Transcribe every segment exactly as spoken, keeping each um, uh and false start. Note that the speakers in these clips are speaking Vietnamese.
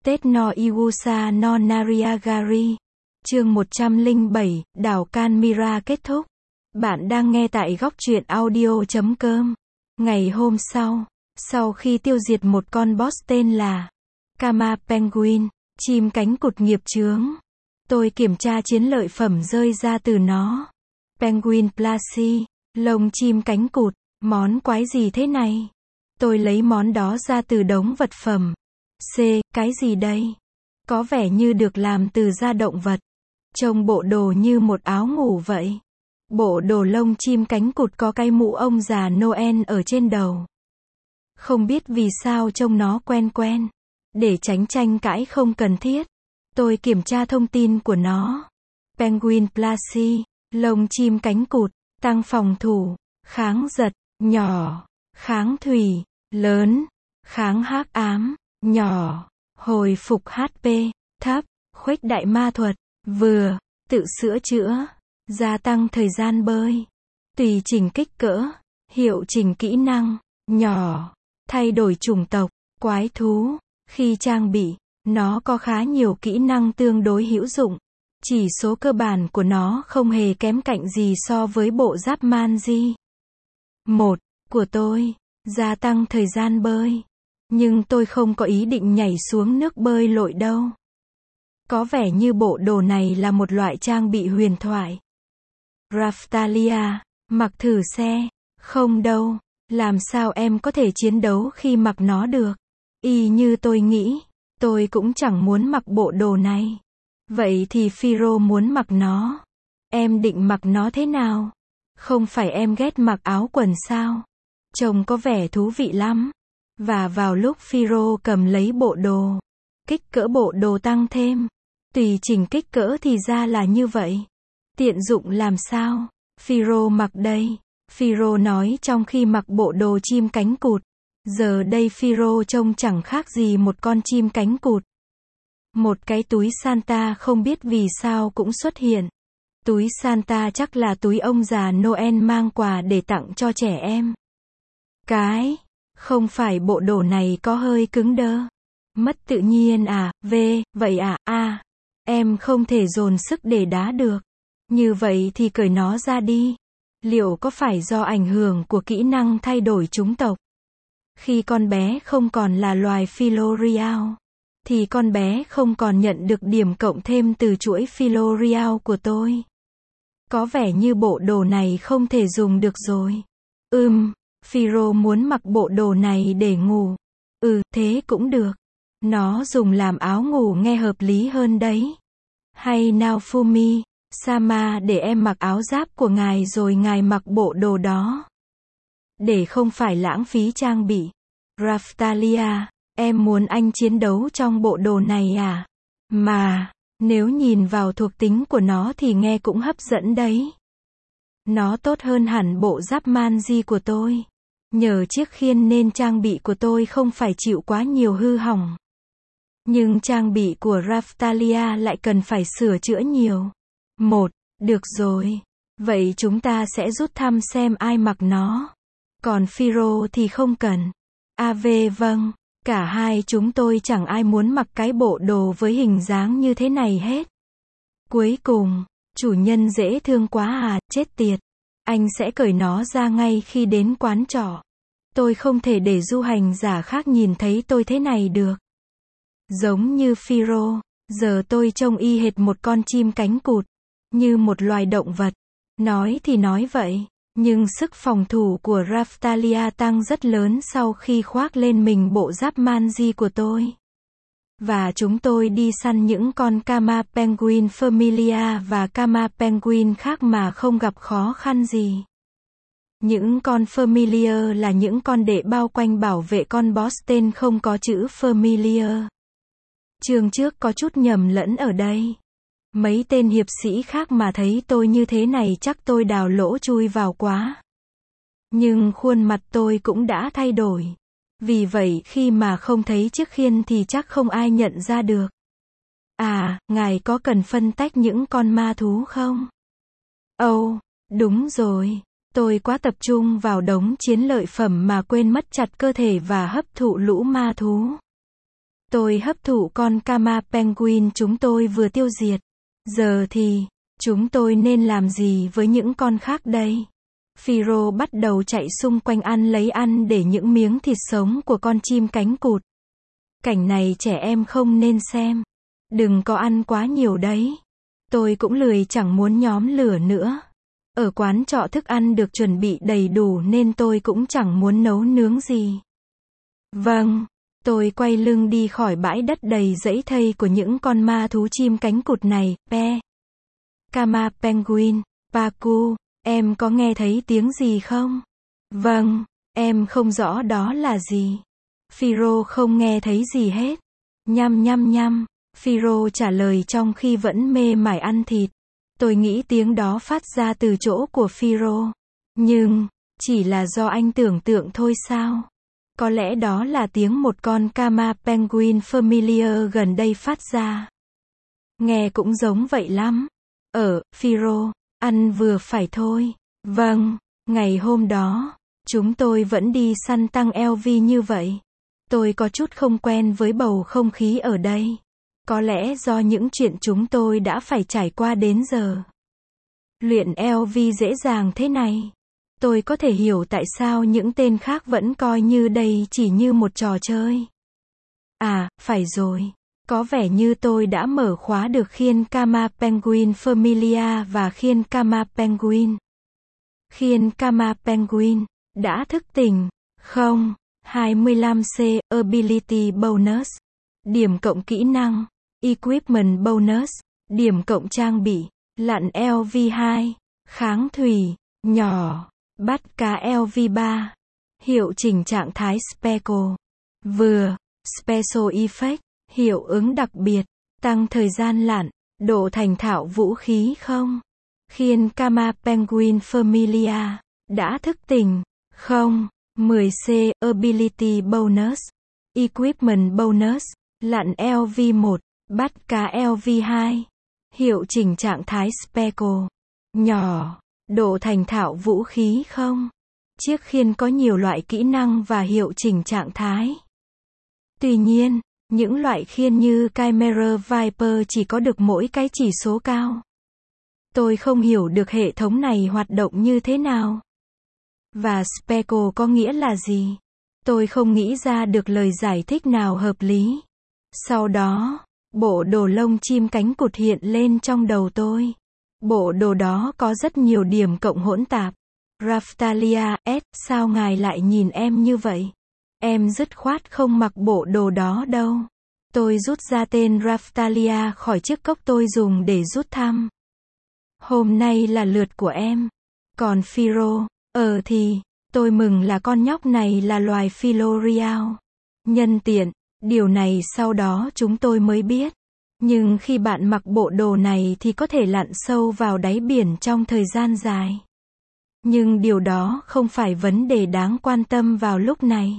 Tết no Iwusa no Nariagari. Chương một trăm lẻ bảy, đảo Canmira kết thúc. Bạn đang nghe tại góc truyện audio chấm com. Ngày hôm sau, sau khi tiêu diệt một con boss tên là Kama Penguin, chim cánh cụt nghiệp chướng, tôi kiểm tra chiến lợi phẩm rơi ra từ nó. Penguin Plushie, lông chim cánh cụt, món quái gì thế này? Tôi lấy món đó ra từ đống vật phẩm. C, cái gì đây? Có vẻ như được làm từ da động vật. Trông bộ đồ như một áo ngủ vậy. Bộ đồ lông chim cánh cụt có cái mũ ông già Noel ở trên đầu. Không biết vì sao trông nó quen quen. Để tránh tranh cãi không cần thiết, tôi kiểm tra thông tin của nó. Penguin Plushie, lông chim cánh cụt, tăng phòng thủ, kháng giật, nhỏ, kháng thủy, lớn, kháng hắc ám, nhỏ, hồi phục hát pê, thấp, khuếch đại ma thuật, vừa, tự sửa chữa, gia tăng thời gian bơi, tùy chỉnh kích cỡ, hiệu chỉnh kỹ năng, nhỏ, thay đổi chủng tộc, quái thú. Khi trang bị, nó có khá nhiều kỹ năng tương đối hữu dụng. Chỉ số cơ bản của nó không hề kém cạnh gì so với bộ giáp Manji. Một, của tôi, gia tăng thời gian bơi. Nhưng tôi không có ý định nhảy xuống nước bơi lội đâu. Có vẻ như bộ đồ này là một loại trang bị huyền thoại. Raphtalia, mặc thử xe. Không đâu, làm sao em có thể chiến đấu khi mặc nó được? Y như tôi nghĩ, tôi cũng chẳng muốn mặc bộ đồ này. Vậy thì Phiro muốn mặc nó. Em định mặc nó thế nào? Không phải em ghét mặc áo quần sao? Trông có vẻ thú vị lắm. Và vào lúc Phiro cầm lấy bộ đồ, kích cỡ bộ đồ tăng thêm. Tùy chỉnh kích cỡ thì ra là như vậy. Tiện dụng làm sao? Phiro mặc đây. Phiro nói trong khi mặc bộ đồ chim cánh cụt. Giờ đây Phiro trông chẳng khác gì một con chim cánh cụt. Một cái túi Santa không biết vì sao cũng xuất hiện. Túi Santa chắc là túi ông già Noel mang quà để tặng cho trẻ em. Cái, không phải bộ đồ này có hơi cứng đơ. Mất tự nhiên à, v, vậy à, a. Em không thể dồn sức để đá được. Như vậy thì cởi nó ra đi. Liệu có phải do ảnh hưởng của kỹ năng thay đổi chủng tộc? Khi con bé không còn là loài Philorial, thì con bé không còn nhận được điểm cộng thêm từ chuỗi Philorial của tôi. Có vẻ như bộ đồ này không thể dùng được rồi. Ừm, Phiro muốn mặc bộ đồ này để ngủ. Ừ, thế cũng được. Nó dùng làm áo ngủ nghe hợp lý hơn đấy. Hay Naofumi, Sama để em mặc áo giáp của ngài rồi ngài mặc bộ đồ đó. Để không phải lãng phí trang bị. Raphtalia, em muốn anh chiến đấu trong bộ đồ này à? Mà, nếu nhìn vào thuộc tính của nó thì nghe cũng hấp dẫn đấy. Nó tốt hơn hẳn bộ giáp Manji của tôi. Nhờ chiếc khiên nên trang bị của tôi không phải chịu quá nhiều hư hỏng. Nhưng trang bị của Raphtalia lại cần phải sửa chữa nhiều. Một, được rồi. Vậy chúng ta sẽ rút thăm xem ai mặc nó. Còn Phiro thì không cần. a vê vâng, cả hai chúng tôi chẳng ai muốn mặc cái bộ đồ với hình dáng như thế này hết. Cuối cùng, chủ nhân dễ thương quá à, chết tiệt. Anh sẽ cởi nó ra ngay khi đến quán trọ. Tôi không thể để du hành giả khác nhìn thấy tôi thế này được. Giống như Phiro, giờ tôi trông y hệt một con chim cánh cụt, như một loài động vật. Nói thì nói vậy. Nhưng sức phòng thủ của Raphtalia tăng rất lớn sau khi khoác lên mình bộ giáp Manji của tôi. Và chúng tôi đi săn những con Kama Penguin Familia và Kama Penguin khác mà không gặp khó khăn gì. Những con Familiar là những con đệ bao quanh bảo vệ con boss tên không có chữ Familiar. Chương trước có chút nhầm lẫn ở đây. Mấy tên hiệp sĩ khác mà thấy tôi như thế này chắc tôi đào lỗ chui vào quá. Nhưng khuôn mặt tôi cũng đã thay đổi. Vì vậy khi mà không thấy chiếc khiên thì chắc không ai nhận ra được. À, ngài có cần phân tách những con ma thú không? Ồ, oh, đúng rồi. Tôi quá tập trung vào đống chiến lợi phẩm mà quên mất chặt cơ thể và hấp thụ lũ ma thú. Tôi hấp thụ con Kama Penguin chúng tôi vừa tiêu diệt. Giờ thì, chúng tôi nên làm gì với những con khác đây? Phiro bắt đầu chạy xung quanh ăn lấy ăn để những miếng thịt sống của con chim cánh cụt. Cảnh này trẻ em không nên xem. Đừng có ăn quá nhiều đấy. Tôi cũng lười chẳng muốn nhóm lửa nữa. Ở quán trọ thức ăn được chuẩn bị đầy đủ nên tôi cũng chẳng muốn nấu nướng gì. Vâng, tôi quay lưng đi khỏi bãi đất đầy rẫy thây của những con ma thú chim cánh cụt này. Pe, Kama Penguin, Pacu, em có nghe thấy tiếng gì không? Vâng, em không rõ đó là gì. Phiro không nghe thấy gì hết. Nhăm nhăm nhăm, Phiro trả lời trong khi vẫn mê mải ăn thịt. Tôi nghĩ tiếng đó phát ra từ chỗ của Phiro. Nhưng, chỉ là do anh tưởng tượng thôi sao? Có lẽ đó là tiếng một con Kama Penguin Familiar gần đây phát ra. Nghe cũng giống vậy lắm. Ở, Phiro, ăn vừa phải thôi. Vâng, ngày hôm đó, chúng tôi vẫn đi săn tăng eo vi như vậy. Tôi có chút không quen với bầu không khí ở đây. Có lẽ do những chuyện chúng tôi đã phải trải qua đến giờ. Luyện eo vi dễ dàng thế này. Tôi có thể hiểu tại sao những tên khác vẫn coi như đây chỉ như một trò chơi. À, phải rồi. Có vẻ như tôi đã mở khóa được khiên Kama Penguin Familia và khiên Kama Penguin. Khiên Kama Penguin đã thức tỉnh. Không, hai mươi lăm C, Ability Bonus. Điểm cộng kỹ năng. Equipment Bonus. Điểm cộng trang bị. Lặn eo vi hai. Kháng thủy. Nhỏ. Bắt cá eo vi ba. Hiệu chỉnh trạng thái Speckle. Vừa. Special Effect. Hiệu ứng đặc biệt. Tăng thời gian lặn. Độ thành thạo vũ khí không? Khiên Kama Penguin Familia đã thức tỉnh. Không. mười C, Ability Bonus. Equipment Bonus. Lặn eo vi một. Bắt cá eo vi hai. Hiệu chỉnh trạng thái Speckle. Nhỏ. Độ thành thạo vũ khí không? Chiếc khiên có nhiều loại kỹ năng và hiệu chỉnh trạng thái. Tuy nhiên, những loại khiên như Chimera Viper chỉ có được mỗi cái chỉ số cao. Tôi không hiểu được hệ thống này hoạt động như thế nào. Và Speckle có nghĩa là gì? Tôi không nghĩ ra được lời giải thích nào hợp lý. Sau đó, bộ đồ lông chim cánh cụt hiện lên trong đầu tôi. Bộ đồ đó có rất nhiều điểm cộng hỗn tạp. Raftalia, S, sao ngài lại nhìn em như vậy? Em dứt khoát không mặc bộ đồ đó đâu. Tôi rút ra tên Raftalia khỏi chiếc cốc tôi dùng để rút thăm. Hôm nay là lượt của em. Còn Phiro, ờ thì, tôi mừng là con nhóc này là loài Philorial. Nhân tiện, điều này sau đó chúng tôi mới biết. Nhưng khi bạn mặc bộ đồ này thì có thể lặn sâu vào đáy biển trong thời gian dài. Nhưng điều đó không phải vấn đề đáng quan tâm vào lúc này.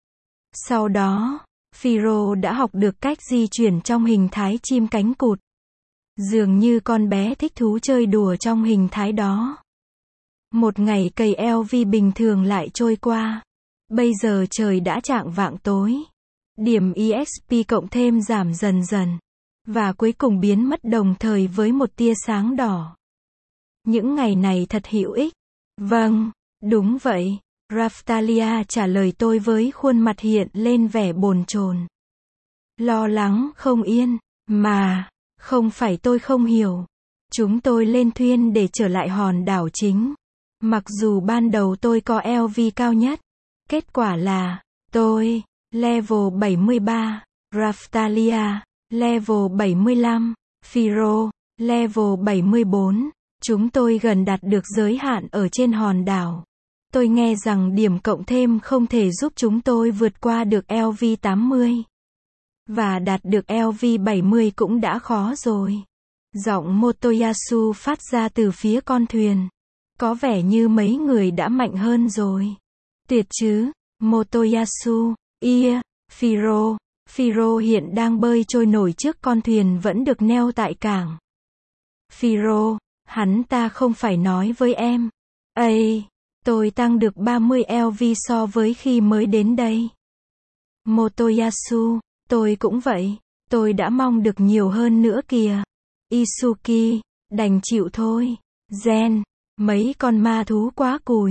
Sau đó, Phiro đã học được cách di chuyển trong hình thái chim cánh cụt. Dường như con bé thích thú chơi đùa trong hình thái đó. Một ngày cày eo vi bình thường lại trôi qua. Bây giờ trời đã chạng vạng tối. Điểm e ích pê cộng thêm giảm dần dần. Và cuối cùng biến mất đồng thời với một tia sáng đỏ. Những ngày này thật hữu ích. Vâng, đúng vậy. Raftalia trả lời tôi với khuôn mặt hiện lên vẻ bồn chồn. Lo lắng không yên, mà, không phải tôi không hiểu. Chúng tôi lên thuyền để trở lại hòn đảo chính. Mặc dù ban đầu tôi có eo vi cao nhất. Kết quả là, tôi, level bảy mươi ba, Raftalia, level bảy mươi lăm, Phiro, level bảy mươi bốn. Chúng tôi gần đạt được giới hạn ở trên hòn đảo. Tôi nghe rằng điểm cộng thêm không thể giúp chúng tôi vượt qua được eo vi tám mươi. Và đạt được eo vi bảy mươi cũng đã khó rồi. Giọng Motoyasu phát ra từ phía con thuyền. Có vẻ như mấy người đã mạnh hơn rồi. Tuyệt chứ, Motoyasu, Ia, Phiro. Phiro hiện đang bơi trôi nổi trước con thuyền vẫn được neo tại cảng. Phiro, hắn ta không phải nói với em. Ây, tôi tăng được ba mươi eo vi so với khi mới đến đây. Motoyasu, Tôi cũng vậy. Tôi đã mong được nhiều hơn nữa kìa. Isuki, đành chịu thôi. Gen, mấy con ma thú quá cùi.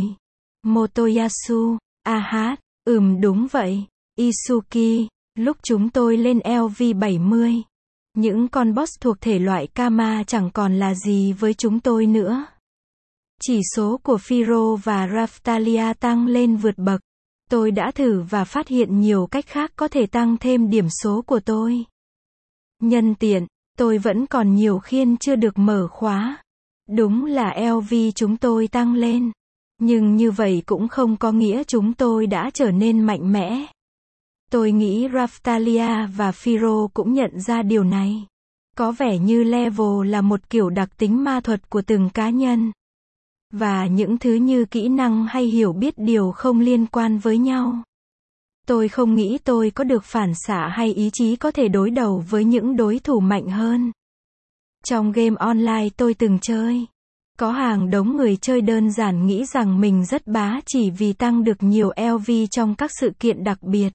Motoyasu, a hát, ừm đúng vậy. Isuki, lúc chúng tôi lên L V bảy mươi, những con boss thuộc thể loại Kama chẳng còn là gì với chúng tôi nữa. Chỉ số của Firo và Raftalia tăng lên vượt bậc. Tôi đã thử và phát hiện nhiều cách khác có thể tăng thêm điểm số của tôi. Nhân tiện, tôi vẫn còn nhiều khiên chưa được mở khóa. Đúng là L V chúng tôi tăng lên. Nhưng như vậy cũng không có nghĩa chúng tôi đã trở nên mạnh mẽ. Tôi nghĩ Raftalia và Firo cũng nhận ra điều này. Có vẻ như level là một kiểu đặc tính ma thuật của từng cá nhân. Và những thứ như kỹ năng hay hiểu biết điều không liên quan với nhau. Tôi không nghĩ tôi có được phản xạ hay ý chí có thể đối đầu với những đối thủ mạnh hơn. Trong game online tôi từng chơi, có hàng đống người chơi đơn giản nghĩ rằng mình rất bá chỉ vì tăng được nhiều L V trong các sự kiện đặc biệt.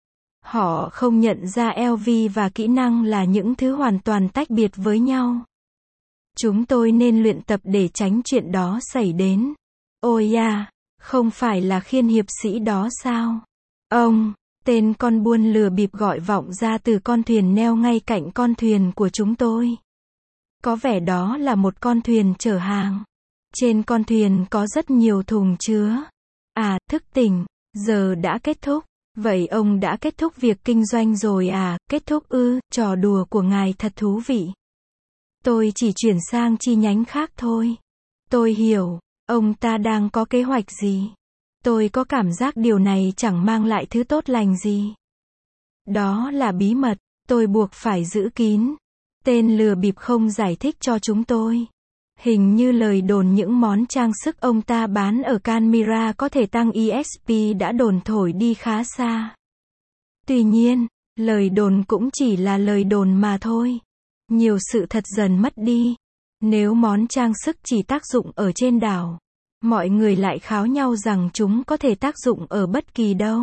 Họ không nhận ra L V và kỹ năng là những thứ hoàn toàn tách biệt với nhau. Chúng tôi nên luyện tập để tránh chuyện đó xảy đến. Ôi da, không phải là khiên hiệp sĩ đó sao? Ông, tên con buôn lừa bịp gọi vọng ra từ con thuyền neo ngay cạnh con thuyền của chúng tôi. Có vẻ đó là một con thuyền chở hàng. Trên con thuyền có rất nhiều thùng chứa. À, thức tỉnh, giờ đã kết thúc. Vậy ông đã kết thúc việc kinh doanh rồi à? Kết thúc ư? Trò đùa của ngài thật thú vị. Tôi chỉ chuyển sang chi nhánh khác thôi. Tôi hiểu, ông ta đang có kế hoạch gì. Tôi có cảm giác điều này chẳng mang lại thứ tốt lành gì. Đó là bí mật, tôi buộc phải giữ kín. Tên lừa bịp không giải thích cho chúng tôi. Hình như lời đồn những món trang sức ông ta bán ở Canmira có thể tăng E X P đã đồn thổi đi khá xa. Tuy nhiên, lời đồn cũng chỉ là lời đồn mà thôi. Nhiều sự thật dần mất đi. Nếu món trang sức chỉ tác dụng ở trên đảo, mọi người lại kháo nhau rằng chúng có thể tác dụng ở bất kỳ đâu.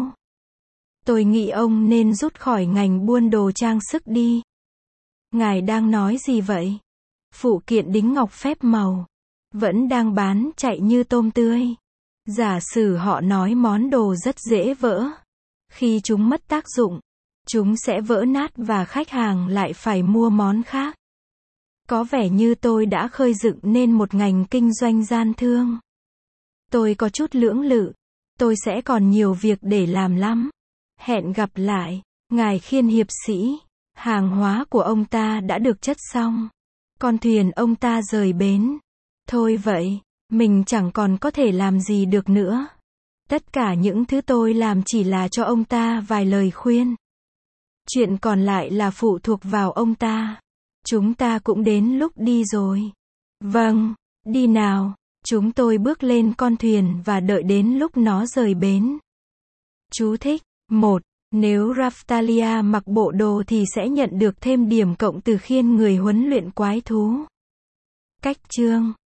Tôi nghĩ ông nên rút khỏi ngành buôn đồ trang sức đi. Ngài đang nói gì vậy? Phụ kiện đính ngọc phép màu vẫn đang bán chạy như tôm tươi. Giả sử họ nói món đồ rất dễ vỡ. Khi chúng mất tác dụng, chúng sẽ vỡ nát và khách hàng lại phải mua món khác. Có vẻ như tôi đã khơi dựng nên một ngành kinh doanh gian thương. Tôi có chút lưỡng lự. Tôi sẽ còn nhiều việc để làm lắm. Hẹn gặp lại, ngài khiên hiệp sĩ. Hàng hóa của ông ta đã được chất xong. Con thuyền ông ta rời bến. Thôi vậy, mình chẳng còn có thể làm gì được nữa. Tất cả những thứ tôi làm chỉ là cho ông ta vài lời khuyên. Chuyện còn lại là phụ thuộc vào ông ta. Chúng ta cũng đến lúc đi rồi. Vâng, đi nào. Chúng tôi bước lên con thuyền và đợi đến lúc nó rời bến. Chú thích. một. Nếu Raftalia mặc bộ đồ thì sẽ nhận được thêm điểm cộng từ khiên người huấn luyện quái thú. Cách chương